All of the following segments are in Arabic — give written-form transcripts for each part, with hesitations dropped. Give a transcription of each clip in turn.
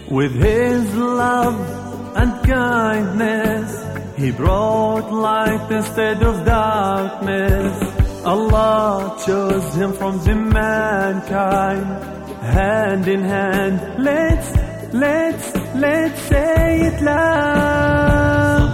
With his love and kindness, he brought light instead of darkness. Allah chose him from the mankind. Hand in hand, let's say it loud.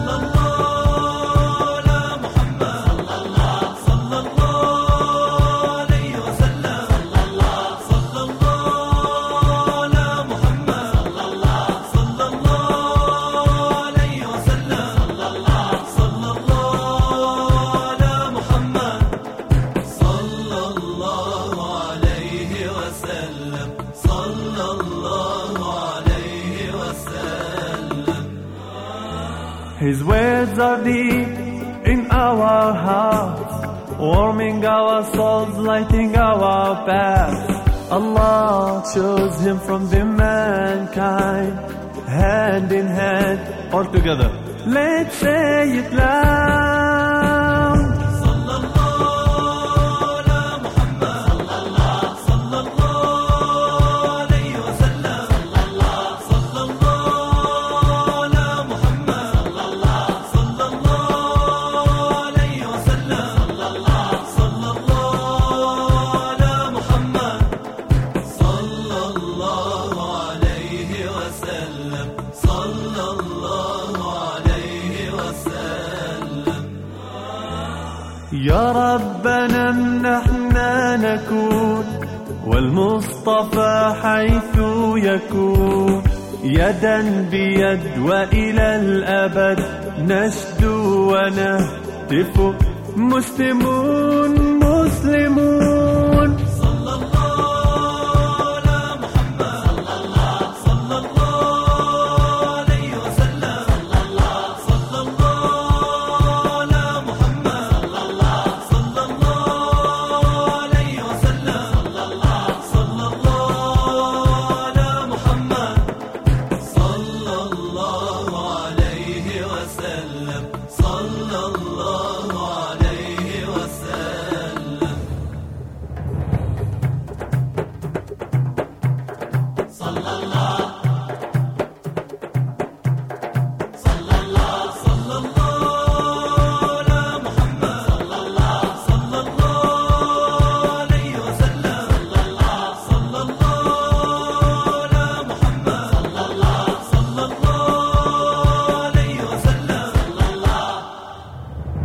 His words are deep in our hearts, warming our souls, lighting our path. Allah chose him from the mankind. Hand in hand, all together, let's say it loud. يا ربنا نحن نكون والمصطفى حيث يكون، يدا بيد وإلى الأبد نشدو ونهتف مسلمون مسلمون.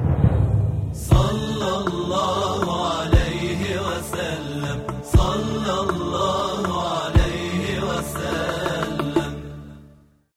صلى الله عليه وسلم.